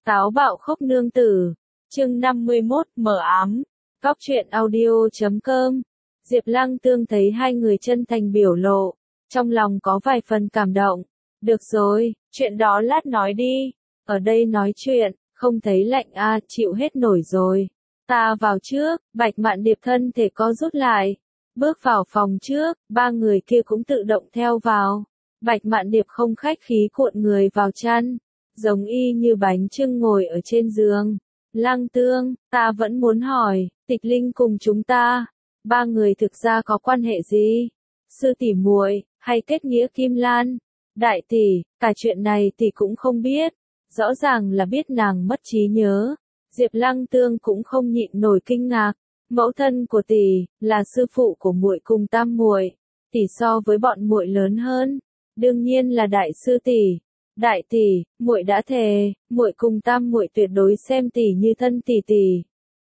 Táo bạo khốc nương tử, chương 51, mở ám, Cóc truyện audio.com. Diệp Lăng Tương thấy hai người chân thành biểu lộ, trong lòng có vài phần cảm động. Được rồi, chuyện đó lát nói đi, ở đây nói chuyện, không thấy lạnh à, chịu hết nổi rồi. Ta vào trước, Bạch Mạn Điệp thân thể co rút lại, bước vào phòng trước, ba người kia cũng tự động theo vào. Bạch Mạn Điệp không khách khí cuộn người vào chăn, giống y như bánh chưng ngồi ở trên giường. Lăng Tương, ta vẫn muốn hỏi, Tịch Linh cùng chúng ta, ba người thực ra có quan hệ gì? Sư tỷ muội, hay kết nghĩa Kim Lan? Đại tỷ, cả chuyện này tỷ cũng không biết, rõ ràng là biết nàng mất trí nhớ. Diệp Lăng Tương cũng không nhịn nổi kinh ngạc, mẫu thân của tỷ là sư phụ của muội cùng tam muội, tỷ so với bọn muội lớn hơn, đương nhiên là đại sư tỷ. Đại tỷ, muội đã thề, muội cùng tam muội tuyệt đối xem tỷ như thân tỷ tỷ.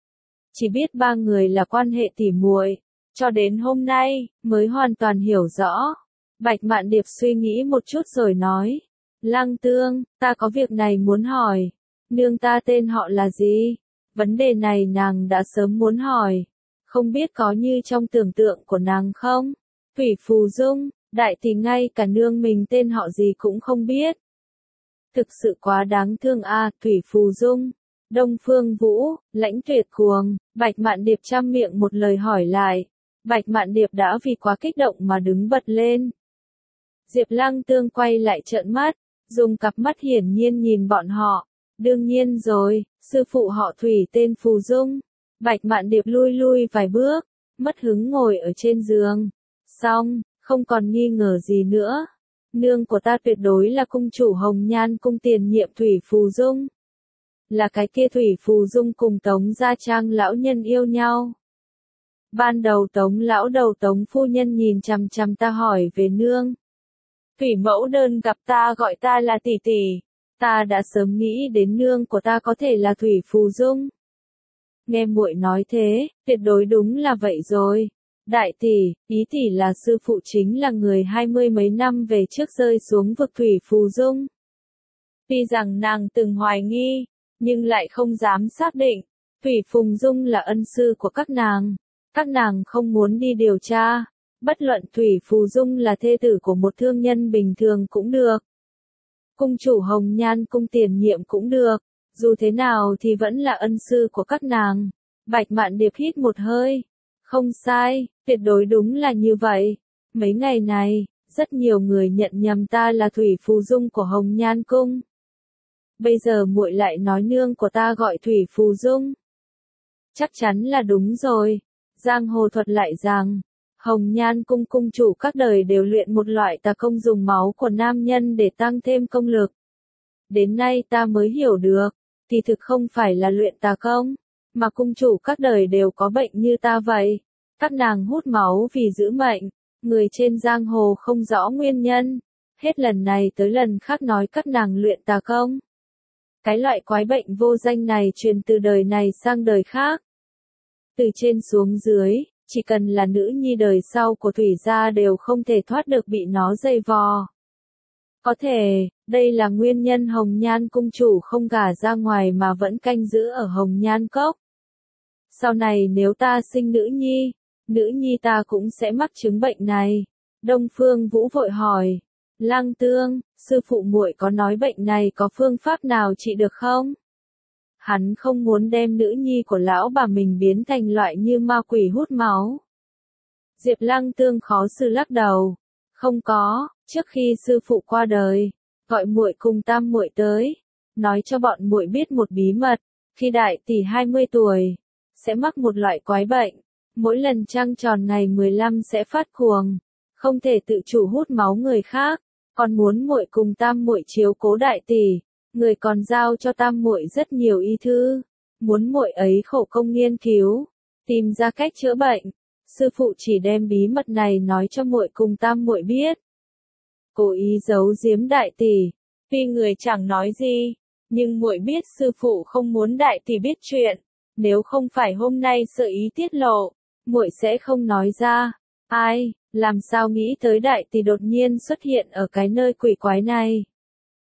Chỉ biết ba người là quan hệ tỷ muội, cho đến hôm nay mới hoàn toàn hiểu rõ. Bạch Mạn Điệp suy nghĩ một chút rồi nói, Lăng Tương, ta có việc này muốn hỏi, nương ta tên họ là gì? Vấn đề này nàng đã sớm muốn hỏi, không biết có như trong tưởng tượng của nàng không? Thủy Phù Dung, đại tỷ ngay cả nương mình tên họ gì cũng không biết. Thực sự quá đáng thương a, Thủy Phù Dung. Đông Phương Vũ, Lãnh Tuyệt Cuồng, Bạch Mạn Điệp trăm miệng một lời hỏi lại. Bạch Mạn Điệp đã vì quá kích động mà đứng bật lên. Diệp Lăng Tương quay lại trợn mắt, dùng cặp mắt hiển nhiên nhìn bọn họ. Đương nhiên rồi, sư phụ họ Thủy tên Phù Dung. Bạch Mạn Điệp lui vài bước, mất hứng ngồi ở trên giường. Xong, không còn nghi ngờ gì nữa. Nương của ta tuyệt đối là cung chủ Hồng Nhan cung tiền nhiệm Thủy Phù Dung. Là cái kia Thủy Phù Dung cùng Tống Gia Trang lão nhân yêu nhau. Ban đầu Tống lão đầu Tống phu nhân nhìn chằm chằm ta hỏi về nương. Thủy mẫu đơn gặp ta gọi ta là tỷ tỷ, ta đã sớm nghĩ đến nương của ta có thể là Thủy Phù Dung. Nghe muội nói thế, tuyệt đối đúng là vậy rồi. Đại tỷ, ý tỷ là sư phụ chính là người 20 mấy năm về trước rơi xuống vực Thủy Phù Dung. Tuy rằng nàng từng hoài nghi, nhưng lại không dám xác định, Thủy Phù Dung là ân sư của các nàng không muốn đi điều tra, bất luận Thủy Phù Dung là thê tử của một thương nhân bình thường cũng được. Cung chủ Hồng Nhan cung tiền nhiệm cũng được, dù thế nào thì vẫn là ân sư của các nàng. Bạch Mạn Điệp hít một hơi. Không sai, tuyệt đối đúng là như vậy. Mấy ngày này, rất nhiều người nhận nhầm ta là Thủy Phù Dung của Hồng Nhan cung. Bây giờ muội lại nói nương của ta gọi Thủy Phù Dung. Chắc chắn là đúng rồi. Giang hồ thuật lại rằng, Hồng Nhan cung cung chủ các đời đều luyện một loại tà công dùng máu của nam nhân để tăng thêm công lực. Đến nay ta mới hiểu được, thì thực không phải là luyện tà công, mà cung chủ các đời đều có bệnh như ta vậy. Các nàng hút máu vì giữ mệnh, người trên giang hồ không rõ nguyên nhân, hết lần này tới lần khác nói các nàng luyện tà công. Cái loại quái bệnh vô danh này truyền từ đời này sang đời khác. Từ trên xuống dưới, chỉ cần là nữ nhi đời sau của Thủy gia đều không thể thoát được bị nó dây vò. Có thể, đây là nguyên nhân Hồng Nhan cung chủ không gả ra ngoài mà vẫn canh giữ ở Hồng Nhan cốc. Sau này nếu ta sinh nữ nhi ta cũng sẽ mắc chứng bệnh này. Đông Phương Vũ vội hỏi, Lăng Tương, sư phụ muội có nói bệnh này có phương pháp nào trị được không? Hắn không muốn đem nữ nhi của lão bà mình biến thành loại như ma quỷ hút máu. Diệp Lăng Tương khó xử lắc đầu, không có, trước khi sư phụ qua đời, gọi muội cùng tam muội tới, nói cho bọn muội biết một bí mật, khi đại tỷ 20 tuổi, sẽ mắc một loại quái bệnh, mỗi lần trăng tròn ngày 15 sẽ phát cuồng, không thể tự chủ hút máu người khác, còn muốn muội cùng tam muội chiếu cố đại tỷ, người còn giao cho tam muội rất nhiều y thư, muốn muội ấy khổ công nghiên cứu, tìm ra cách chữa bệnh. Sư phụ chỉ đem bí mật này nói cho muội cùng tam muội biết. Cố ý giấu giếm đại tỷ, tuy người chẳng nói gì, nhưng muội biết sư phụ không muốn đại tỷ biết chuyện, nếu không phải hôm nay sợ ý tiết lộ, muội sẽ không nói ra. Ai, làm sao nghĩ tới đại tỷ đột nhiên xuất hiện ở cái nơi quỷ quái này.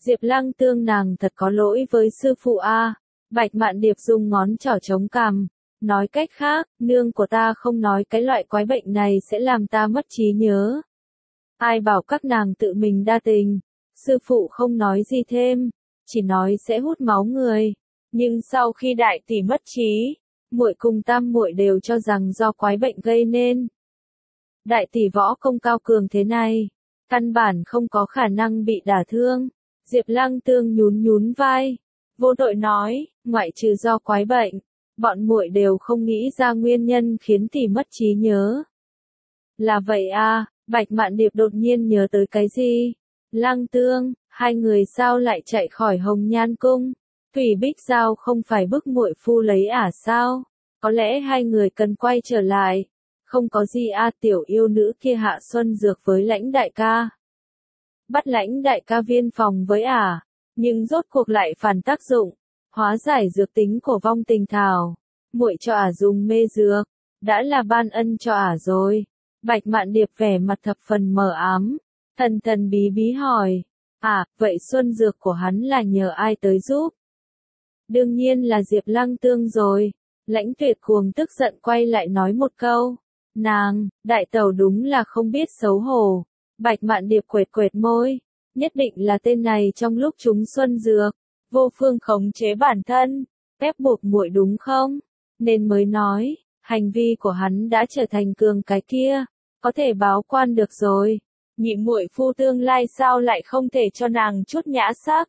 Diệp Lăng Tương nàng thật có lỗi với sư phụ a. Bạch Mạn Điệp dùng ngón trỏ chống cằm, nói cách khác, nương của ta không nói cái loại quái bệnh này sẽ làm ta mất trí nhớ. Ai bảo các nàng tự mình đa tình, sư phụ không nói gì thêm, chỉ nói sẽ hút máu người. Nhưng sau khi đại tỷ mất trí, muội cùng tam muội đều cho rằng do quái bệnh gây nên. Đại tỷ võ công cao cường thế này, căn bản không có khả năng bị đả thương. Diệp Lăng Tương nhún nhún vai, vô tội nói, ngoại trừ do quái bệnh, bọn muội đều không nghĩ ra nguyên nhân khiến tỷ mất trí nhớ. Là vậy à, Bạch Mạn Điệp đột nhiên nhớ tới cái gì? Lăng Tương, hai người sao lại chạy khỏi Hồng Nhan Cung? Thủy Bích Giao không phải bức muội phu lấy sao? Có lẽ hai người cần quay trở lại. Không có gì tiểu yêu nữ kia hạ xuân dược với Lãnh đại ca. Bắt Lãnh đại ca viên phòng với nhưng rốt cuộc lại phản tác dụng, hóa giải dược tính của vong tình thảo. Muội cho dùng mê dược, đã là ban ân cho rồi. Bạch Mạn Điệp vẻ mặt thập phần mờ ám, thần thần bí bí hỏi, vậy xuân dược của hắn là nhờ ai tới giúp? Đương nhiên là Diệp Lăng Tương rồi. Lãnh Tuyệt Cuồng tức giận quay lại nói một câu, nàng, đại tẩu đúng là không biết xấu hổ. Bạch Mạn Điệp quệt quệt môi, nhất định là tên này trong lúc chúng xuân dược, vô phương khống chế bản thân, ép buộc muội đúng không? Nên mới nói, hành vi của hắn đã trở thành cường cái kia, có thể báo quan được rồi. Nhị muội phu tương lai sao lại không thể cho nàng chút nhã sắc?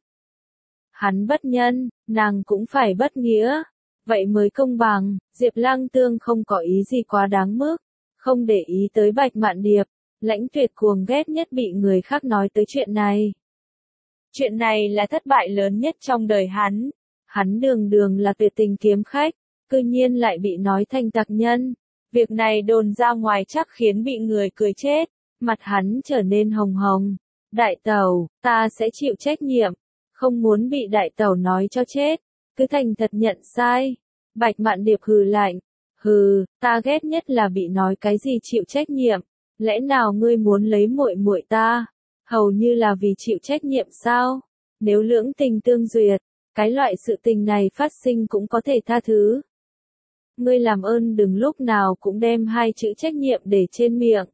Hắn bất nhân, nàng cũng phải bất nghĩa, vậy mới công bằng. Diệp Lăng Tương không có ý gì quá đáng mức, không để ý tới Bạch Mạn Điệp. Lãnh Tuyệt Cuồng ghét nhất bị người khác nói tới chuyện này. Chuyện này là thất bại lớn nhất trong đời hắn. Hắn đường đường là tuyệt tình kiếm khách, cư nhiên lại bị nói thành tặc nhân. Việc này đồn ra ngoài chắc khiến bị người cười chết. Mặt hắn trở nên hồng hồng. Đại tẩu, ta sẽ chịu trách nhiệm. Không muốn bị đại tẩu nói cho chết, cứ thành thật nhận sai. Bạch Mạn Điệp hừ lạnh. Hừ, ta ghét nhất là bị nói cái gì chịu trách nhiệm. Lẽ nào ngươi muốn lấy muội muội ta? Hầu như là vì chịu trách nhiệm sao? Nếu lưỡng tình tương duyệt, cái loại sự tình này phát sinh cũng có thể tha thứ. Ngươi làm ơn đừng lúc nào cũng đem hai chữ trách nhiệm để trên miệng.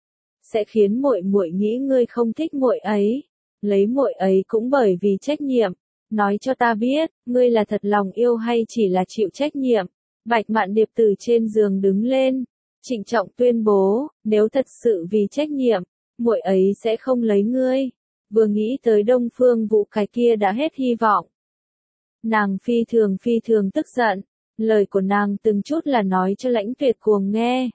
Sẽ khiến muội muội nghĩ ngươi không thích muội ấy. Lấy muội ấy cũng bởi vì trách nhiệm. Nói cho ta biết, ngươi là thật lòng yêu hay chỉ là chịu trách nhiệm? Bạch Mạn Điệp từ trên giường đứng lên, trịnh trọng tuyên bố, nếu thật sự vì trách nhiệm, muội ấy sẽ không lấy ngươi. Vừa nghĩ tới Đông Phương Vũ cái kia đã hết hy vọng. Nàng phi thường tức giận, lời của nàng từng chút là nói cho Lãnh Tuyệt Cuồng nghe.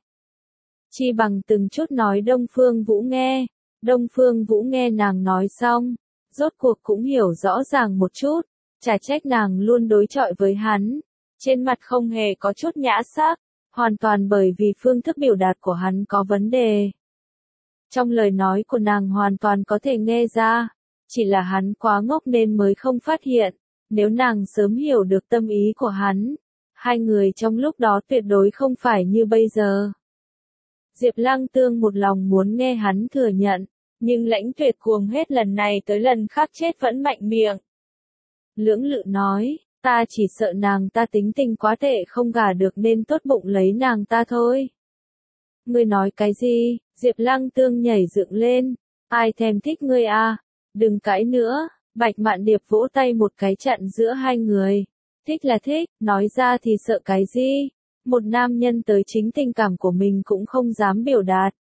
Chi bằng từng chút nói Đông Phương Vũ nghe. Đông Phương Vũ nghe nàng nói xong, rốt cuộc cũng hiểu rõ ràng một chút, chả trách nàng luôn đối chọi với hắn. Trên mặt không hề có chút nhã sắc, hoàn toàn bởi vì phương thức biểu đạt của hắn có vấn đề. Trong lời nói của nàng hoàn toàn có thể nghe ra, chỉ là hắn quá ngốc nên mới không phát hiện. Nếu nàng sớm hiểu được tâm ý của hắn, hai người trong lúc đó tuyệt đối không phải như bây giờ. Diệp Lăng Tương một lòng muốn nghe hắn thừa nhận, nhưng Lãnh Tuyệt Cuồng hết lần này tới lần khác chết vẫn mạnh miệng. Lưỡng lự nói, ta chỉ sợ nàng ta tính tình quá tệ không gả được nên tốt bụng lấy nàng ta thôi. Ngươi nói cái gì? Diệp Lăng Tương nhảy dựng lên, ai thèm thích ngươi đừng cãi nữa. Bạch Mạn Điệp vỗ tay một cái chặn giữa hai người. Thích là thích, nói ra thì sợ cái gì? Một nam nhân tới chính tình cảm của mình cũng không dám biểu đạt.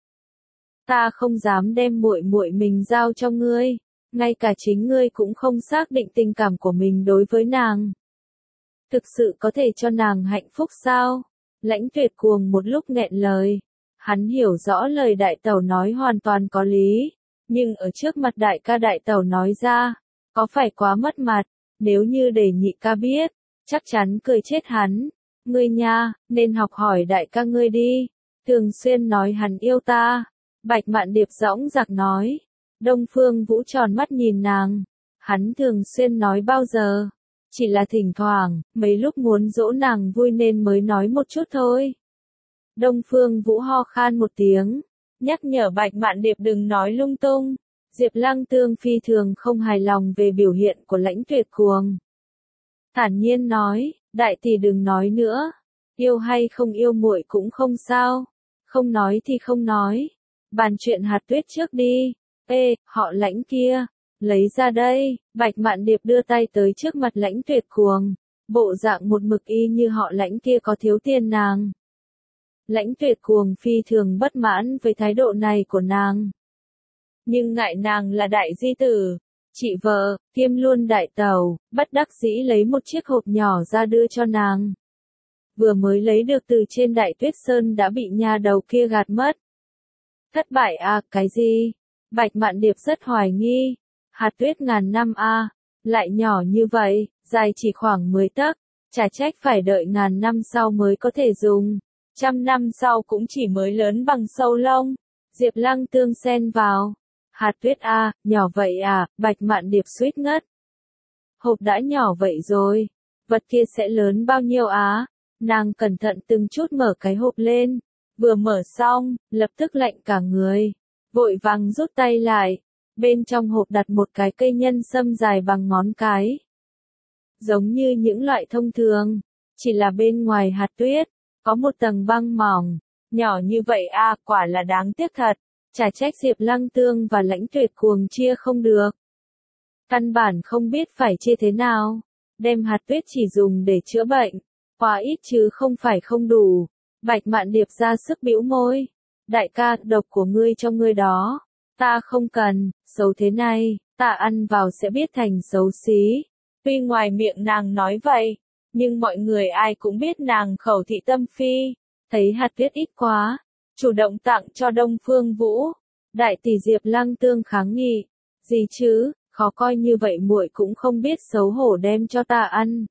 Ta không dám đem muội muội mình giao cho ngươi, ngay cả chính ngươi cũng không xác định tình cảm của mình đối với nàng. Thực sự có thể cho nàng hạnh phúc sao? Lãnh Tuyệt Cuồng một lúc nghẹn lời. Hắn hiểu rõ lời đại tẩu nói hoàn toàn có lý, nhưng ở trước mặt đại ca đại tẩu nói ra, có phải quá mất mặt? Nếu như để nhị ca biết, chắc chắn cười chết hắn. Ngươi nha, nên học hỏi đại ca ngươi đi, thường xuyên nói hắn yêu ta. Bạch Mạn Điệp dõng dạc nói. Đông Phương Vũ tròn mắt nhìn nàng. Hắn thường xuyên nói bao giờ? Chỉ là thỉnh thoảng, mấy lúc muốn dỗ nàng vui nên mới nói một chút thôi. Đông Phương Vũ ho khan một tiếng, nhắc nhở Bạch Mạn Điệp đừng nói lung tung. Diệp Lăng Tương phi thường không hài lòng về biểu hiện của Lãnh Tuyệt Cuồng. Thản nhiên nói, đại tỷ đừng nói nữa, yêu hay không yêu muội cũng không sao, không nói thì không nói, bàn chuyện hạt tuyết trước đi. Ê, họ Lãnh kia, lấy ra đây. Bạch Mạn Điệp đưa tay tới trước mặt Lãnh Tuyệt Cuồng, bộ dạng một mực y như họ Lãnh kia có thiếu tiền nàng. Lãnh Tuyệt Cuồng phi thường bất mãn với thái độ này của nàng. Nhưng ngại nàng là đại di tử, chị vợ, kiêm luôn đại tàu, bất đắc dĩ lấy một chiếc hộp nhỏ ra đưa cho nàng. Vừa mới lấy được từ trên Đại Tuyết Sơn đã bị nhà đầu kia gạt mất. Thất bại à, cái gì? Bạch Mạn Điệp rất hoài nghi. Hạt tuyết ngàn năm à, lại nhỏ như vậy, dài chỉ khoảng 10 tấc, chả trách phải đợi ngàn năm sau mới có thể dùng. 100 năm sau cũng chỉ mới lớn bằng sâu lông. Diệp Lăng Tương xen vào. Hạt tuyết à, nhỏ vậy à, Bạch Mạn Điệp suýt ngất. Hộp đã nhỏ vậy rồi, vật kia sẽ lớn bao nhiêu á? Nàng cẩn thận từng chút mở cái hộp lên, vừa mở xong, lập tức lạnh cả người, vội vàng rút tay lại. Bên trong hộp đặt một cái cây nhân sâm dài bằng ngón cái. Giống như những loại thông thường, chỉ là bên ngoài hạt tuyết, có một tầng băng mỏng, nhỏ như vậy à, quả là đáng tiếc thật. Chả trách Diệp Lăng Tương và Lãnh Tuyệt Cuồng chia không được. Căn bản không biết phải chia thế nào. Đem hạt tuyết chỉ dùng để chữa bệnh, quá ít chứ không phải không đủ. Bạch Mạn Điệp ra sức bĩu môi. Đại ca, độc của ngươi trong ngươi đó. Ta không cần, xấu thế này, ta ăn vào sẽ biết thành xấu xí. Tuy ngoài miệng nàng nói vậy, nhưng mọi người ai cũng biết nàng khẩu thị tâm phi. Thấy hạt tuyết ít quá, chủ động tặng cho Đông Phương Vũ. Đại tỷ Diệp Lăng Tương kháng nghị. Gì chứ, khó coi như vậy muội cũng không biết xấu hổ đem cho ta ăn.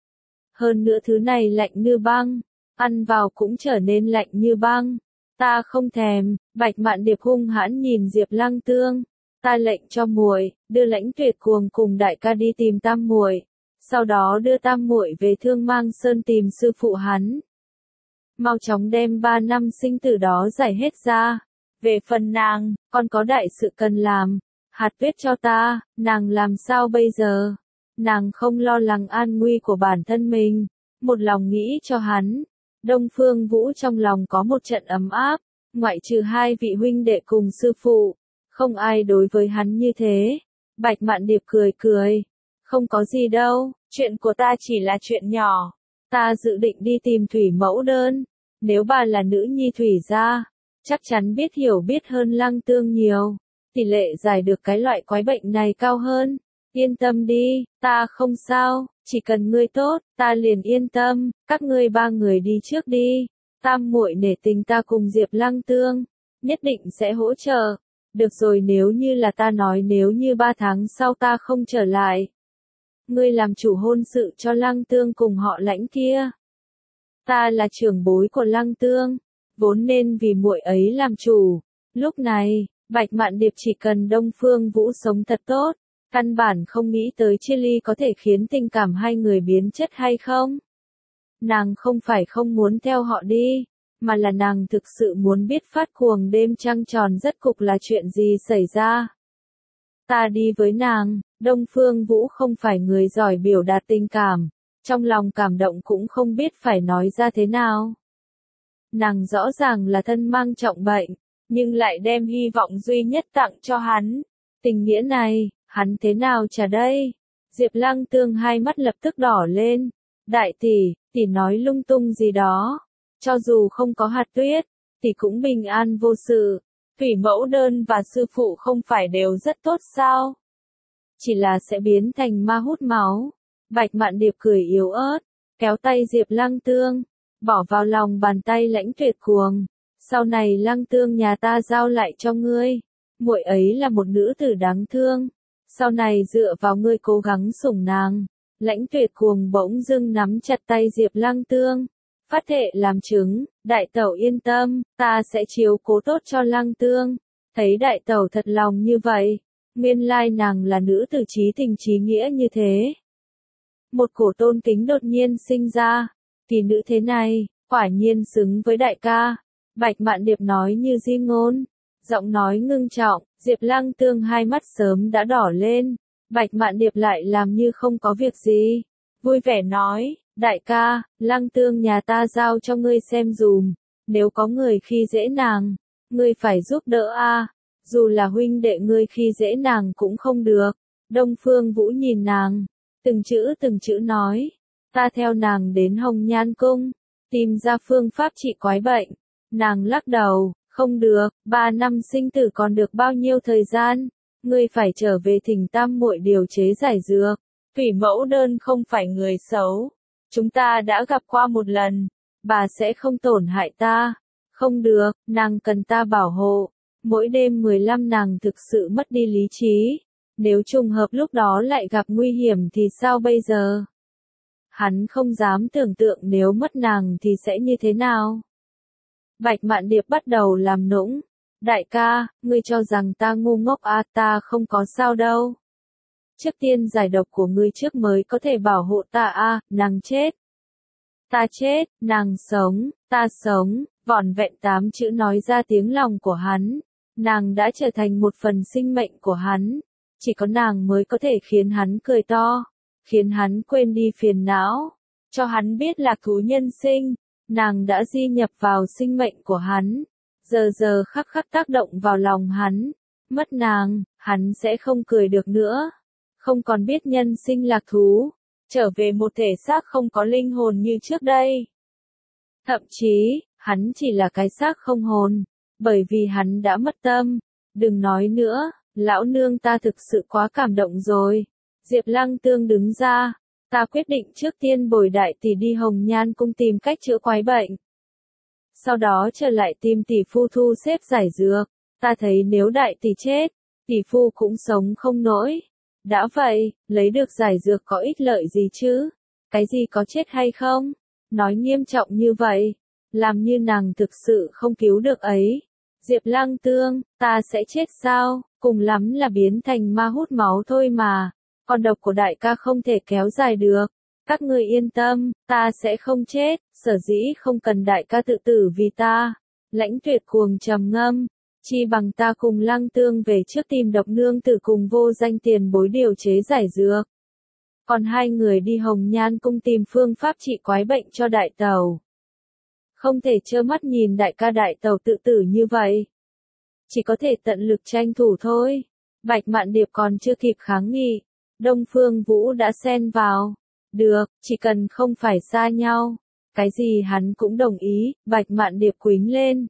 Hơn nữa thứ này lạnh như băng, ăn vào cũng trở nên lạnh như băng. Ta không thèm. Bạch Mạn Điệp hung hãn nhìn Diệp Lăng Tương. Ta lệnh cho muội đưa Lãnh Tuyệt Cuồng cùng đại ca đi tìm tam muội, sau đó đưa tam muội về Thương Mang Sơn tìm sư phụ hắn. Mau chóng đem 3 năm sinh tử đó giải hết ra. Về phần nàng, còn có đại sự cần làm. Hạt tuyết cho ta, nàng làm sao bây giờ? Nàng không lo lắng an nguy của bản thân mình, một lòng nghĩ cho hắn. Đông Phương Vũ trong lòng có một trận ấm áp, ngoại trừ 2 vị huynh đệ cùng sư phụ, không ai đối với hắn như thế. Bạch Mạn Điệp cười cười. Không có gì đâu, chuyện của ta chỉ là chuyện nhỏ. Ta dự định đi tìm thủy mẫu đơn. Nếu bà là nữ nhi thủy gia, chắc chắn biết hiểu biết hơn Lăng Tương nhiều. Tỷ lệ giải được cái loại quái bệnh này cao hơn. Yên tâm đi, ta không sao, chỉ cần ngươi tốt, ta liền yên tâm. Các ngươi 3 người đi trước đi. Tam muội nể tình ta cùng Diệp Lăng Tương, nhất định sẽ hỗ trợ. Được rồi, nếu như là ta nói, nếu như 3 tháng sau ta không trở lại, ngươi làm chủ hôn sự cho Lăng Tương cùng họ Lãnh kia. Ta là trưởng bối của Lăng Tương, vốn nên vì muội ấy làm chủ. Lúc này, Bạch Mạn Điệp chỉ cần Đông Phương Vũ sống thật tốt, căn bản không nghĩ tới chia ly có thể khiến tình cảm hai người biến chất hay không. Nàng không phải không muốn theo họ đi, mà là nàng thực sự muốn biết phát cuồng đêm trăng tròn rất cục là chuyện gì xảy ra. Ta đi với nàng. Đông Phương Vũ không phải người giỏi biểu đạt tình cảm, trong lòng cảm động cũng không biết phải nói ra thế nào. Nàng rõ ràng là thân mang trọng bệnh, nhưng lại đem hy vọng duy nhất tặng cho hắn. Tình nghĩa này, hắn thế nào trả đây? Diệp Lăng Tương hai mắt lập tức đỏ lên. Đại tỷ, tỷ nói lung tung gì đó. Cho dù không có hạt tuyết, tỷ cũng bình an vô sự. Thủy mẫu đơn và sư phụ không phải đều rất tốt sao? Chỉ là sẽ biến thành ma hút máu. Bạch Mạn Điệp cười yếu ớt, kéo tay Diệp Lăng Tương, bỏ vào lòng bàn tay Lãnh Tuyệt Cuồng. Sau này Lăng Tương nhà ta giao lại cho ngươi. Muội ấy là một nữ tử đáng thương. Sau này dựa vào ngươi cố gắng sủng nàng. Lãnh Tuyệt Cuồng bỗng dưng nắm chặt tay Diệp Lăng Tương, phát thệ làm chứng. Đại tẩu yên tâm, ta sẽ chiếu cố tốt cho Lăng Tương. Thấy đại tẩu thật lòng như vậy, nguyên lai nàng là nữ tử trí tình trí nghĩa như thế. Một cổ tôn kính đột nhiên sinh ra. Kỳ nữ thế này, quả nhiên xứng với đại ca. Bạch Mạn Điệp nói như di ngôn. Giọng nói ngưng trọng, Diệp Lăng Tương hai mắt sớm đã đỏ lên. Bạch Mạn Điệp lại làm như không có việc gì. Vui vẻ nói, đại ca, Lăng Tương nhà ta giao cho ngươi xem dùm. Nếu có người khi dễ nàng, ngươi phải giúp đỡ a. Dù là huynh đệ ngươi khi dễ nàng cũng không được. Đông Phương Vũ nhìn nàng, từng chữ nói. Ta theo nàng đến Hồng Nhan Cung, tìm ra phương pháp trị quái bệnh. Nàng lắc đầu, không được, 3 năm sinh tử còn được bao nhiêu thời gian. Ngươi phải trở về Thỉnh Tam muội điều chế giải dược. Thủy mẫu đơn không phải người xấu. Chúng ta đã gặp qua một lần. Bà sẽ không tổn hại ta. Không được, nàng cần ta bảo hộ. Mỗi đêm 15 nàng thực sự mất đi lý trí. Nếu trùng hợp lúc đó lại gặp nguy hiểm thì sao bây giờ? Hắn không dám tưởng tượng nếu mất nàng thì sẽ như thế nào. Bạch Mạn Điệp bắt đầu làm nũng. Đại ca, ngươi cho rằng ta ngu ngốc à, ta không có sao đâu. Trước tiên giải độc của ngươi trước mới có thể bảo hộ ta à, nàng chết. Ta chết, nàng sống, ta sống, vỏn vẹn 8 chữ nói ra tiếng lòng của hắn. Nàng đã trở thành một phần sinh mệnh của hắn. Chỉ có nàng mới có thể khiến hắn cười to, khiến hắn quên đi phiền não, cho hắn biết lạc thú nhân sinh. Nàng đã di nhập vào sinh mệnh của hắn, giờ giờ khắc khắc tác động vào lòng hắn. Mất nàng, hắn sẽ không cười được nữa, không còn biết nhân sinh lạc thú, trở về một thể xác không có linh hồn như trước đây. Thậm chí, hắn chỉ là cái xác không hồn, bởi vì hắn đã mất tâm. Đừng nói nữa, lão nương ta thực sự quá cảm động rồi. Diệp Lăng Tương đứng ra, ta quyết định trước tiên bồi đại tỷ đi Hồng Nhan Cung tìm cách chữa quái bệnh. Sau đó trở lại tìm tỷ phu thu xếp giải dược. Ta thấy nếu đại tỷ chết, tỷ phu cũng sống không nổi. Đã vậy, lấy được giải dược có ích lợi gì chứ? Cái gì có chết hay không? Nói nghiêm trọng như vậy, làm như nàng thực sự không cứu được ấy. Diệp Lăng Tương, ta sẽ chết sao? Cùng lắm là biến thành ma hút máu thôi mà. Còn độc của đại ca không thể kéo dài được. Các ngươi yên tâm, ta sẽ không chết, sở dĩ không cần đại ca tự tử vì ta. Lãnh Tuyệt cuồng trầm ngâm, chi bằng ta cùng Lăng Tương về trước tìm độc nương tử cùng vô danh tiền bối điều chế giải dược. Còn hai người đi Hồng Nhan Cung tìm phương pháp trị quái bệnh cho đại tẩu. Không thể trơ mắt nhìn đại ca đại tẩu tự tử như vậy. Chỉ có thể tận lực tranh thủ thôi. Bạch Mạn Điệp còn chưa kịp kháng nghị, Đông Phương Vũ đã xen vào. Được, chỉ cần không phải xa nhau. Cái gì hắn cũng đồng ý. Bạch Mạn Điệp quýnh lên.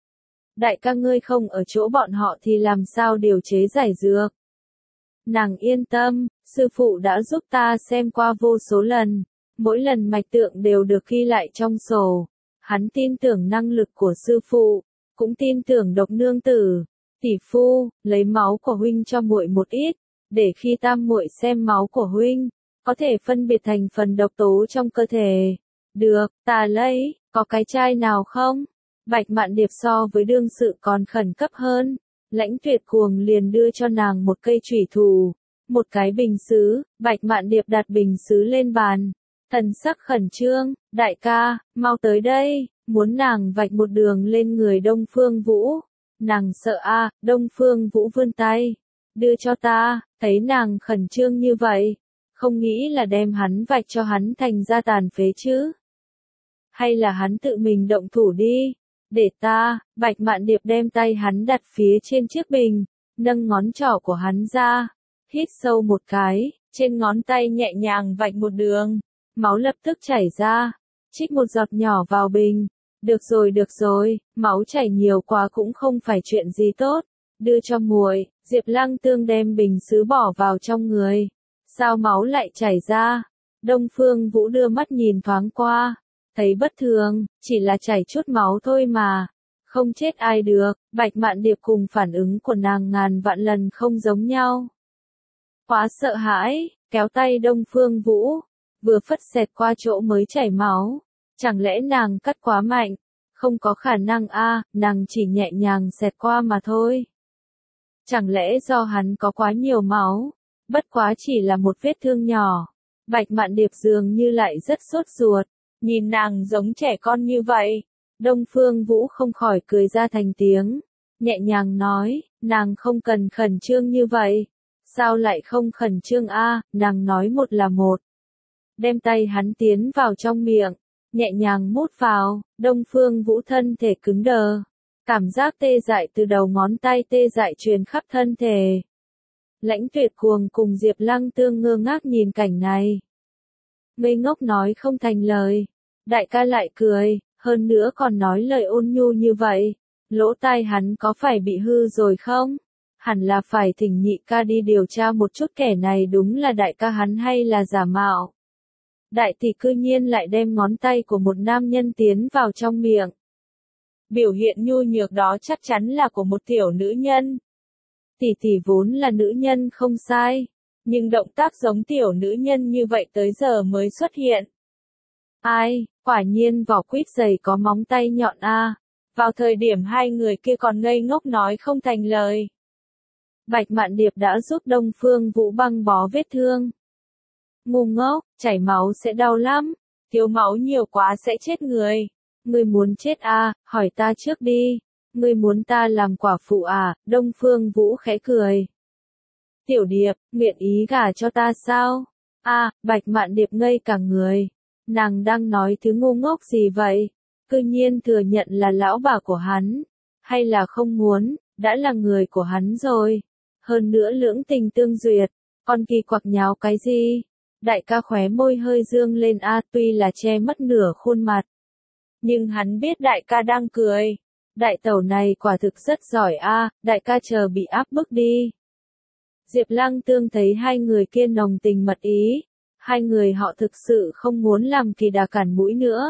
Đại ca ngươi không ở chỗ bọn họ thì làm sao điều chế giải dược? Nàng yên tâm, sư phụ đã giúp ta xem qua vô số lần. Mỗi lần mạch tượng đều được ghi lại trong sổ. Hắn tin tưởng năng lực của sư phụ, cũng tin tưởng độc nương tử. Tỷ phu, lấy máu của huynh cho muội một ít, để khi tam muội xem máu của huynh, có thể phân biệt thành phần độc tố trong cơ thể. Được, ta lấy, có cái chai nào không? Bạch Mạn Điệp so với đương sự còn khẩn cấp hơn. Lãnh Tuyệt cuồng liền đưa cho nàng một cây chủy thủ, một cái bình sứ. Bạch Mạn Điệp đặt bình sứ lên bàn, thần sắc khẩn trương. Đại ca, mau tới đây, muốn nàng vạch một đường lên người Đông Phương Vũ. Nàng sợ a. Đông Phương Vũ vươn tay, đưa cho ta. Thấy nàng khẩn trương như vậy, không nghĩ là đem hắn vạch cho hắn thành ra tàn phế chứ? Hay là hắn tự mình động thủ đi? Để ta. Bạch Mạn Điệp đem tay hắn đặt phía trên chiếc bình, nâng ngón trỏ của hắn ra, hít sâu một cái, trên ngón tay nhẹ nhàng vạch một đường, máu lập tức chảy ra, trích một giọt nhỏ vào bình. Được rồi, máu chảy nhiều quá cũng không phải chuyện gì tốt, đưa cho muội. Diệp Lăng Tương đem bình sứ bỏ vào trong người. Sao máu lại chảy ra? Đông Phương Vũ đưa mắt nhìn thoáng qua, thấy bất thường, chỉ là chảy chút máu thôi mà, không chết ai được. Bạch Mạn Điệp cùng phản ứng của nàng ngàn vạn lần không giống nhau. Quá sợ hãi, kéo tay Đông Phương Vũ, vừa phất xẹt qua chỗ mới chảy máu. Chẳng lẽ nàng cắt quá mạnh? Không có khả năng a, nàng chỉ nhẹ nhàng xẹt qua mà thôi. Chẳng lẽ do hắn có quá nhiều máu? Bất quá chỉ là một vết thương nhỏ. Bạch Mạn Điệp dường như lại rất sốt ruột, nhìn nàng giống trẻ con như vậy. Đông Phương Vũ không khỏi cười ra thành tiếng. nhẹ nhàng nói, nàng không cần khẩn trương như vậy. Sao lại không khẩn trương a? Nàng nói một là một. Đem tay hắn tiến vào trong miệng, nhẹ nhàng mút vào, Đông Phương Vũ thân thể cứng đờ. Cảm giác tê dại từ đầu ngón tay tê dại truyền khắp thân thể. Lãnh Tuyệt Cuồng cùng Diệp Lăng Tương ngơ ngác nhìn cảnh này. Ngây ngốc nói không thành lời. Đại ca lại cười, hơn nữa còn nói lời ôn nhu như vậy. Lỗ tai hắn có phải bị hư rồi không? Hẳn là phải thỉnh nhị ca đi điều tra một chút kẻ này đúng là đại ca hắn hay là giả mạo. Đại tỷ cư nhiên lại đem ngón tay của một nam nhân tiến vào trong miệng. Biểu hiện nhu nhược đó chắc chắn là của một tiểu nữ nhân. Tỷ tỷ vốn là nữ nhân không sai, nhưng động tác giống tiểu nữ nhân như vậy tới giờ mới xuất hiện. Ai, quả nhiên vỏ quýt dày có móng tay nhọn a. Vào thời điểm hai người kia còn ngây ngốc nói không thành lời. Bạch Mạn Điệp đã giúp Đông Phương Vũ băng bó vết thương. Ngu ngốc, chảy máu sẽ đau lắm, thiếu máu nhiều quá sẽ chết người. Ngươi muốn chết à, hỏi ta trước đi. Ngươi muốn ta làm quả phụ à? Đông Phương Vũ khẽ cười. Tiểu Điệp, nguyện ý gả cho ta sao? Bạch Mạn Điệp ngây cả người. Nàng đang nói thứ ngu ngốc gì vậy? Cư nhiên thừa nhận là lão bà của hắn. Hay là không muốn, đã là người của hắn rồi. Hơn nữa lưỡng tình tương duyệt, con kỳ quặc nháo cái gì? Đại ca khóe môi hơi dương lên tuy là che mất nửa khuôn mặt. Nhưng hắn biết đại ca đang cười. Đại tẩu này quả thực rất giỏi đại ca chờ bị áp bức đi. Diệp Lăng Tương thấy hai người kia nồng tình mật ý. Hai người họ thực sự không muốn làm kỳ đà cản mũi nữa.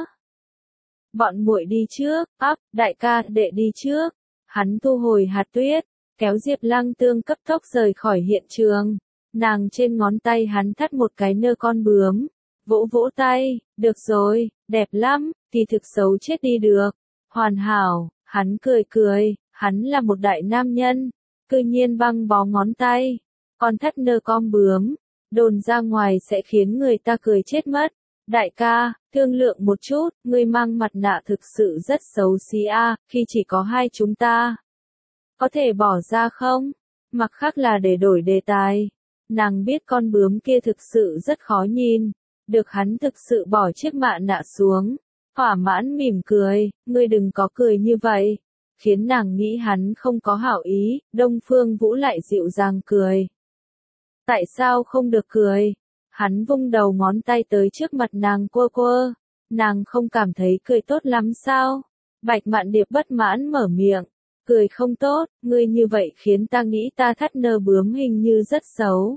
Bọn muội đi trước, đại ca, đệ đi trước. Hắn thu hồi hạt tuyết, kéo Diệp Lăng Tương cấp tốc rời khỏi hiện trường. Nàng trên ngón tay hắn thắt một cái nơ con bướm. Vỗ vỗ tay, được rồi, đẹp lắm, thì thực xấu chết đi được. Hoàn hảo, hắn cười cười, hắn là một đại nam nhân. Cư nhiên băng bó ngón tay, còn thắt nơ con bướm. Đồn ra ngoài sẽ khiến người ta cười chết mất. Đại ca, thương lượng một chút, ngươi mang mặt nạ thực sự rất xấu xí khi chỉ có hai chúng ta. Có thể bỏ ra không? Mặc khác là để đổi đề tài. Nàng biết con bướm kia thực sự rất khó nhìn. Được hắn thực sự bỏ chiếc mặt nạ xuống. Thỏa mãn mỉm cười, ngươi đừng có cười như vậy. Khiến nàng nghĩ hắn không có hảo ý, Đông Phương Vũ lại dịu dàng cười. Tại sao không được cười? Hắn vung đầu ngón tay tới trước mặt nàng quơ quơ. Nàng không cảm thấy cười tốt lắm sao? Bạch Mạn Điệp bất mãn mở miệng. Cười không tốt, ngươi như vậy khiến ta nghĩ ta thắt nơ bướm hình như rất xấu.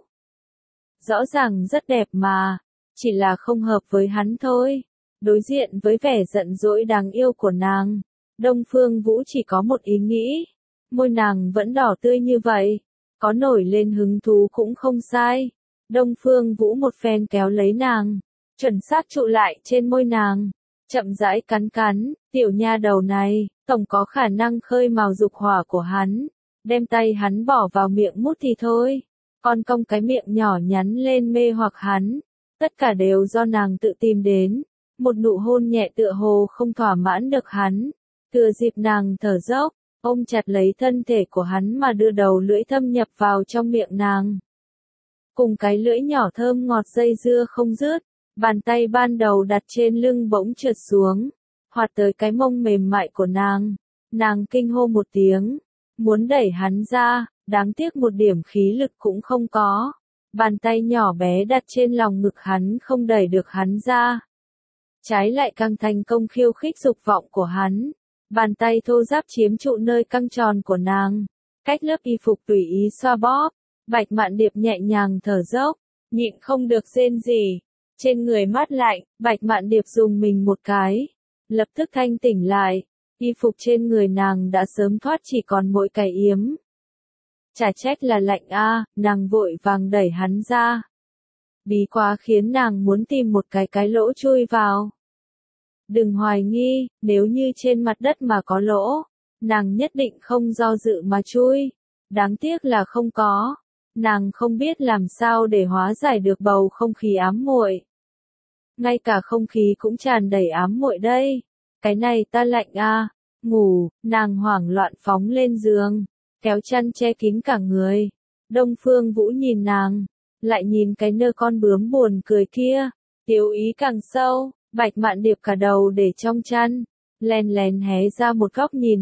Rõ ràng rất đẹp mà, chỉ là không hợp với hắn thôi. Đối diện với vẻ giận dỗi đáng yêu của nàng, Đông Phương Vũ chỉ có một ý nghĩ. Môi nàng vẫn đỏ tươi như vậy, có nổi lên hứng thú cũng không sai. Đông Phương Vũ một phen kéo lấy nàng, chuẩn xác trụ lại trên môi nàng, chậm rãi cắn cắn, tiểu nha đầu này, tổng có khả năng khơi mào dục hỏa của hắn. Đem tay hắn bỏ vào miệng mút thì thôi, còn cong cái miệng nhỏ nhắn lên mê hoặc hắn. Tất cả đều do nàng tự tìm đến. Một nụ hôn nhẹ tựa hồ không thỏa mãn được hắn. Thừa dịp nàng thở dốc, ôm chặt lấy thân thể của hắn mà đưa đầu lưỡi thâm nhập vào trong miệng nàng. Cùng cái lưỡi nhỏ thơm ngọt dây dưa không dứt, bàn tay ban đầu đặt trên lưng bỗng trượt xuống, hoạt tới cái mông mềm mại của nàng. Nàng kinh hô một tiếng, muốn đẩy hắn ra, đáng tiếc một điểm khí lực cũng không có. Bàn tay nhỏ bé đặt trên lòng ngực hắn không đẩy được hắn ra. Trái lại càng thành công khiêu khích dục vọng của hắn. Bàn tay thô ráp chiếm trụ nơi căng tròn của nàng. Cách lớp y phục tùy ý xoa bóp. Bạch Mạn Điệp nhẹ nhàng thở dốc, nhịn không được rên rỉ. Trên người mát lạnh, Bạch Mạn Điệp dùng mình một cái. Lập tức thanh tỉnh lại. Y phục trên người nàng đã sớm thoát chỉ còn mỗi cái yếm. Chả trách là lạnh nàng vội vàng đẩy hắn ra. Bí quá khiến nàng muốn tìm một cái lỗ chui vào. Đừng hoài nghi, nếu như trên mặt đất mà có lỗ, nàng nhất định không do dự mà chui. Đáng tiếc là không có. Nàng không biết làm sao để hóa giải được bầu không khí ám muội. Ngay cả không khí cũng tràn đầy ám muội đây. Cái này ta lạnh ngủ, nàng hoảng loạn phóng lên giường, kéo chăn che kín cả người. Đông Phương Vũ nhìn nàng, lại nhìn cái nơ con bướm buồn cười kia, tiêu ý càng sâu. Bạch Mạn Điệp cả đầu để trong chăn, lén lén hé ra một góc nhìn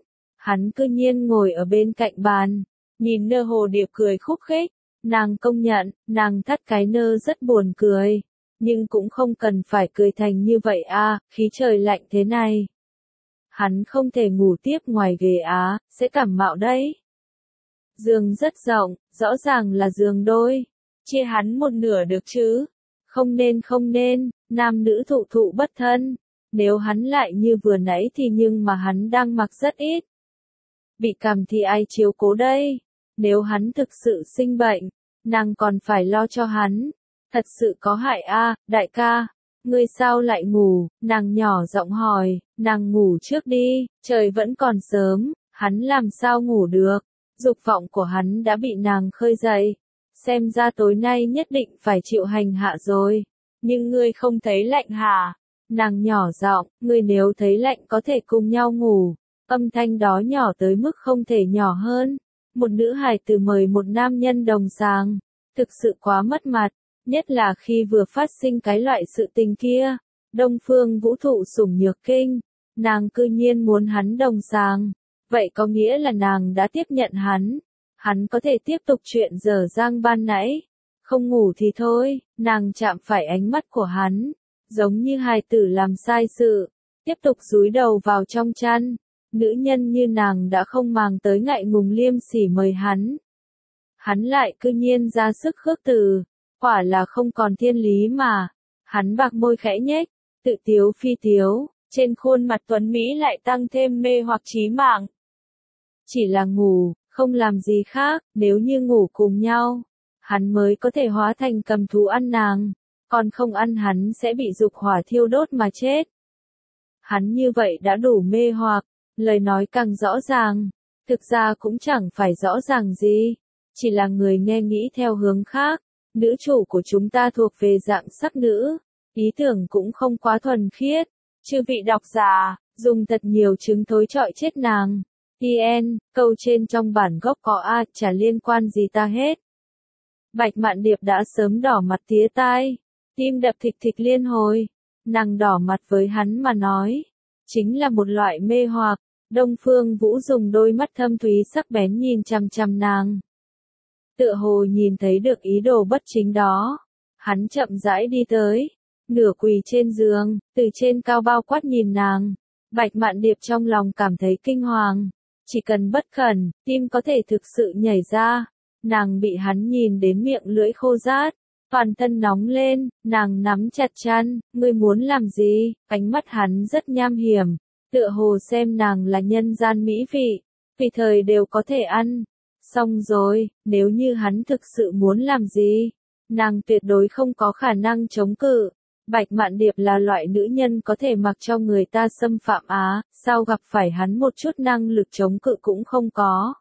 hắn cư nhiên ngồi ở bên cạnh bàn, nhìn nơ hồ điệp cười khúc khích. Nàng công nhận, nàng thắt cái nơ rất buồn cười, nhưng cũng không cần phải cười thành như vậy à, khí trời lạnh thế này. Hắn không thể ngủ tiếp ngoài ghế á, sẽ cảm mạo đấy. Giường rất rộng, rõ ràng là giường đôi, chia hắn một nửa được chứ. Không nên, nam nữ thụ thụ bất thân, nếu hắn lại như vừa nãy thì nhưng mà hắn đang mặc rất ít. Bị cảm thì ai chiếu cố đây? Nếu hắn thực sự sinh bệnh, nàng còn phải lo cho hắn. Thật sự có hại a, đại ca. Ngươi sao lại ngủ? Nàng nhỏ giọng hỏi, nàng ngủ trước đi, trời vẫn còn sớm, hắn làm sao ngủ được. Dục vọng của hắn đã bị nàng khơi dậy. Xem ra tối nay nhất định phải chịu hành hạ rồi. Nhưng ngươi không thấy lạnh hả? Nàng nhỏ giọng, ngươi nếu thấy lạnh có thể cùng nhau ngủ. Âm thanh đó nhỏ tới mức không thể nhỏ hơn. Một nữ hài tử mời một nam nhân đồng sàng. Thực sự quá mất mặt, nhất là khi vừa phát sinh cái loại sự tình kia. Đông Phương Vũ thụ sủng nhược kinh, nàng cư nhiên muốn hắn đồng sàng. Vậy có nghĩa là nàng đã tiếp nhận hắn có thể tiếp tục chuyện dở dang ban nãy. Không ngủ thì thôi, nàng chạm phải ánh mắt của hắn, giống như hài tử làm sai sự, tiếp tục dúi đầu vào trong chăn. Nữ nhân như nàng đã không màng tới ngại ngùng liêm sỉ mời hắn. Hắn lại cư nhiên ra sức khước từ, quả là không còn thiên lý mà. Hắn bạc môi khẽ nhếch, tự tiếu phi tiếu, trên khuôn mặt tuấn Mỹ lại tăng thêm mê hoặc chí mạng. Chỉ là ngủ, không làm gì khác, nếu như ngủ cùng nhau, hắn mới có thể hóa thành cầm thú ăn nàng, còn không ăn hắn sẽ bị dục hỏa thiêu đốt mà chết. Hắn như vậy đã đủ mê hoặc, lời nói càng rõ ràng, thực ra cũng chẳng phải rõ ràng gì, chỉ là người nghe nghĩ theo hướng khác. Nữ chủ của chúng ta thuộc về dạng sắc nữ, ý tưởng cũng không quá thuần khiết. Chư vị độc giả, dùng thật nhiều chứng thối trọi chết nàng. TN, câu trên trong bản gốc có a, chả liên quan gì ta hết. Bạch Mạn Điệp đã sớm đỏ mặt tía tai, tim đập thịch thịch liên hồi. Nàng đỏ mặt với hắn mà nói, chính là một loại mê hoặc. Đông Phương Vũ dùng đôi mắt thâm thúy sắc bén nhìn chằm chằm nàng. Tựa hồ nhìn thấy được ý đồ bất chính đó. Hắn chậm rãi đi tới, nửa quỳ trên giường, từ trên cao bao quát nhìn nàng. Bạch Mạn Điệp trong lòng cảm thấy kinh hoàng. Chỉ cần bất cẩn, tim có thể thực sự nhảy ra. Nàng bị hắn nhìn đến miệng lưỡi khô rát, toàn thân nóng lên, nàng nắm chặt chăn, ngươi muốn làm gì? Ánh mắt hắn rất nham hiểm, tựa hồ xem nàng là nhân gian mỹ vị, tùy thời đều có thể ăn. Xong rồi, nếu như hắn thực sự muốn làm gì, nàng tuyệt đối không có khả năng chống cự. Bạch Mạn Điệp là loại nữ nhân có thể mặc cho người ta xâm phạm á, sao gặp phải hắn một chút năng lực chống cự cũng không có.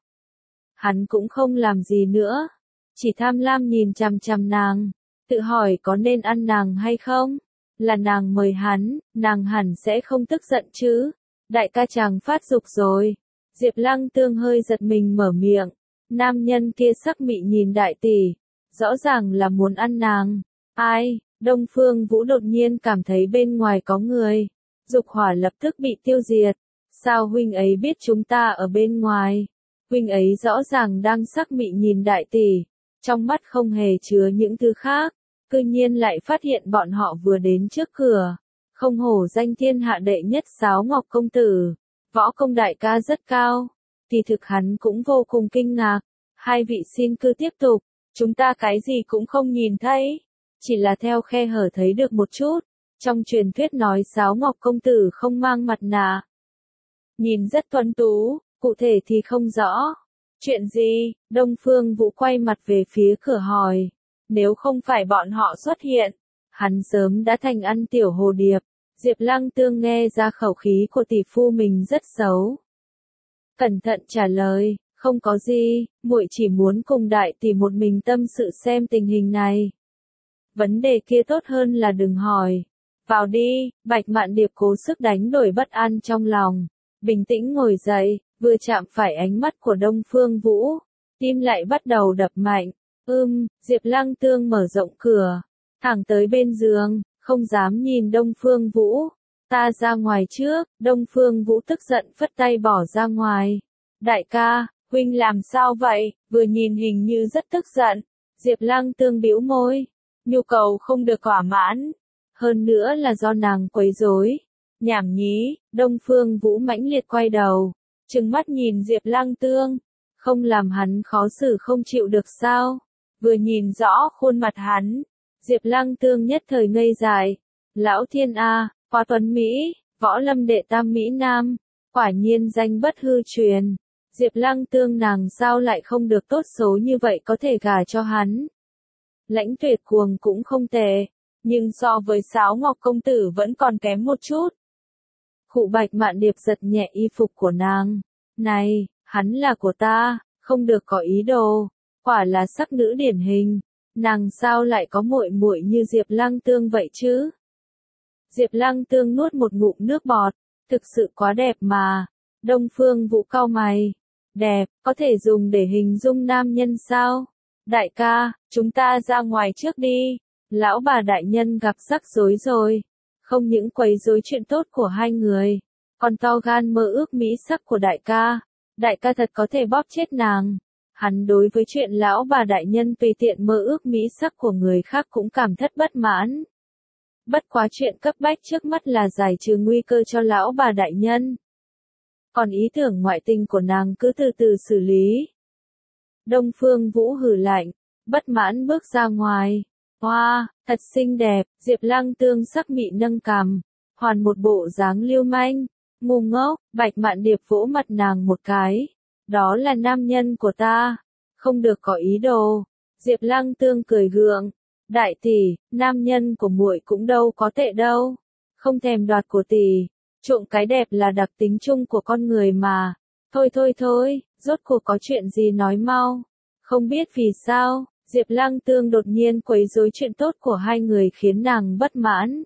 Hắn cũng không làm gì nữa, chỉ tham lam nhìn chằm chằm nàng, tự hỏi có nên ăn nàng hay không. Là nàng mời hắn, nàng hẳn sẽ không tức giận chứ. Đại ca chàng phát dục rồi. Diệp Lăng Tương hơi giật mình mở miệng. Nam nhân kia sắc mị nhìn đại tỷ, rõ ràng là muốn ăn nàng. Ai? Đông Phương Vũ đột nhiên cảm thấy bên ngoài có người. Dục hỏa lập tức bị tiêu diệt. Sao huynh ấy biết chúng ta ở bên ngoài? Huynh ấy rõ ràng đang sắc mị nhìn đại tỷ, trong mắt không hề chứa những thứ khác. Cư nhiên lại phát hiện bọn họ vừa đến trước cửa. Không hổ danh thiên hạ đệ nhất Sáo Ngọc công tử, võ công đại ca rất cao. Thì thực hắn cũng vô cùng kinh ngạc. Hai vị xin cứ tiếp tục, chúng ta cái gì cũng không nhìn thấy, chỉ là theo khe hở thấy được một chút. Trong truyền thuyết nói Sáo Ngọc công tử không mang mặt nạ, nhìn rất tuấn tú, cụ thể thì không rõ. Chuyện gì? Đông Phương Vũ quay mặt về phía cửa hỏi. Nếu không phải bọn họ xuất hiện, hắn sớm đã thành ăn tiểu hồ điệp. Diệp Lăng Tương nghe ra khẩu khí của tỷ phu mình rất xấu. Cẩn thận trả lời, không có gì, muội chỉ muốn cùng đại tỷ một mình tâm sự xem tình hình này. Vấn đề kia tốt hơn là đừng hỏi. Vào đi, Bạch Mạn Điệp cố sức đánh đổi bất an trong lòng. bình tĩnh ngồi dậy, vừa chạm phải ánh mắt của Đông Phương Vũ, tim lại bắt đầu đập mạnh. Diệp Lăng Tương mở rộng cửa, thẳng tới bên giường, không dám nhìn Đông Phương Vũ. Ta ra ngoài trước, Đông Phương Vũ tức giận phất tay bỏ ra ngoài. Đại ca, huynh làm sao vậy? Vừa nhìn hình như rất tức giận. Diệp Lăng Tương bĩu môi, nhu cầu không được thỏa mãn, hơn nữa là do nàng quấy rối. Nhảm nhí. Đông Phương Vũ mãnh liệt quay đầu, trừng mắt nhìn Diệp Lăng Tương, không làm hắn khó xử không chịu được sao? Vừa nhìn rõ khuôn mặt hắn, Diệp Lăng Tương nhất thời ngây dại. Lão thiên a, Hoa Tuấn Mỹ, võ lâm đệ tam Mỹ Nam, quả nhiên danh bất hư truyền. Diệp Lăng Tương nàng sao lại không được tốt số như vậy có thể gả cho hắn. Lãnh Tuyệt Cuồng cũng không tệ, nhưng so với Sáo Ngọc công tử vẫn còn kém một chút. Khụ Bạch Mạn Điệp giật nhẹ y phục của nàng. Này, hắn là của ta, không được có ý đồ, quả là sắc nữ điển hình. Nàng sao lại có muội muội như Diệp Lăng Tương vậy chứ? Diệp Lăng Tương nuốt một ngụm nước bọt, thực sự quá đẹp mà. Đông Phương Vũ cau mày. Đẹp, có thể dùng để hình dung nam nhân sao? Đại ca, chúng ta ra ngoài trước đi. Lão bà đại nhân gặp rắc rối rồi. Không những quấy rối chuyện tốt của hai người, còn to gan mơ ước mỹ sắc của đại ca. Đại ca thật có thể bóp chết nàng. Hắn đối với chuyện lão bà đại nhân tùy tiện mơ ước mỹ sắc của người khác cũng cảm thất bất mãn. Bất quá chuyện cấp bách trước mắt là giải trừ nguy cơ cho lão bà đại nhân. Còn ý tưởng ngoại tình của nàng cứ từ từ xử lý. Đông Phương Vũ hừ lạnh, bất mãn bước ra ngoài. Hoa, thật xinh đẹp. Diệp Lăng Tương sắc mị nâng cằm, hoàn một bộ dáng lưu manh. Ngu ngốc. Bạch Mạn Điệp vỗ mặt nàng một cái. Đó là nam nhân của ta, không được có ý đồ. Diệp Lăng Tương cười gượng. Đại tỷ, nam nhân của muội cũng đâu có tệ đâu. Không thèm đoạt của tỷ. Trộm cái đẹp là đặc tính chung của con người mà. Thôi, rốt cuộc có chuyện gì nói mau. Không biết vì sao, Diệp Lăng Tương đột nhiên quấy rối chuyện tốt của hai người khiến nàng bất mãn.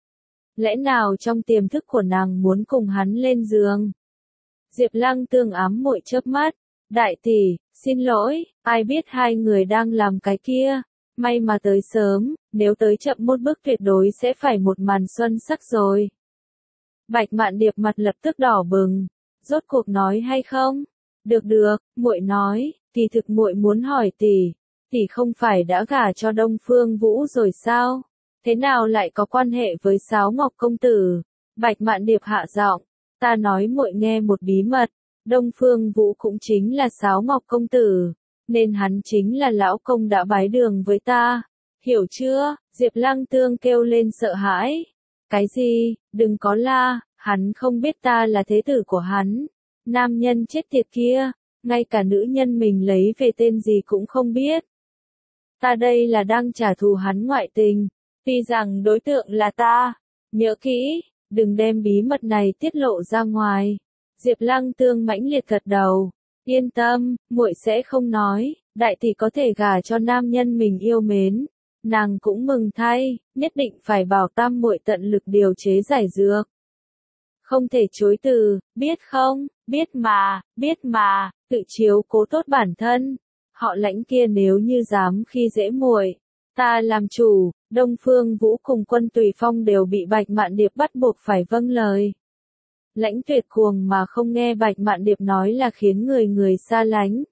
Lẽ nào trong tiềm thức của nàng muốn cùng hắn lên giường? Diệp Lăng Tương ám muội chớp mắt. Đại tỷ, xin lỗi, ai biết hai người đang làm cái kia. May mà tới sớm, nếu tới chậm một bước tuyệt đối sẽ phải một màn xuân sắc rồi. Bạch Mạn Điệp mặt lập tức đỏ bừng. Rốt cuộc nói hay không? Được, muội nói, kỳ thực muội muốn hỏi tỷ không phải đã gả cho Đông Phương Vũ rồi sao? Thế nào lại có quan hệ với Sáo Ngọc công tử? Bạch Mạn Điệp hạ giọng, ta nói muội nghe một bí mật, Đông Phương Vũ cũng chính là Sáo Ngọc công tử, nên hắn chính là lão công đã bái đường với ta. Hiểu chưa? Diệp Lăng Tương kêu lên sợ hãi. Cái gì? Đừng có la, hắn không biết ta là thế tử của hắn. Nam nhân chết tiệt kia, ngay cả nữ nhân mình lấy về tên gì cũng không biết. Ta đây là đang trả thù hắn ngoại tình, tuy rằng đối tượng là ta. Nhớ kỹ, đừng đem bí mật này tiết lộ ra ngoài. Diệp Lăng Tương mãnh liệt gật đầu. Yên tâm, muội sẽ không nói, đại tỷ có thể gả cho nam nhân mình yêu mến. Nàng cũng mừng thay, nhất định phải bảo tam muội tận lực điều chế giải dược. Không thể chối từ, biết không? Biết mà, tự chiếu cố tốt bản thân. Họ Lãnh kia nếu như dám khi dễ muội, ta làm chủ. Đông Phương Vũ cùng Quân Tùy Phong đều bị Bạch Mạn Điệp bắt buộc phải vâng lời. Lãnh Tuyệt Cuồng mà không nghe Bạch Mạn Điệp nói là khiến người xa lánh.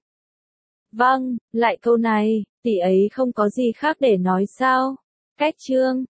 Vâng, lại câu này, tỷ ấy không có gì khác để nói sao? Cách chương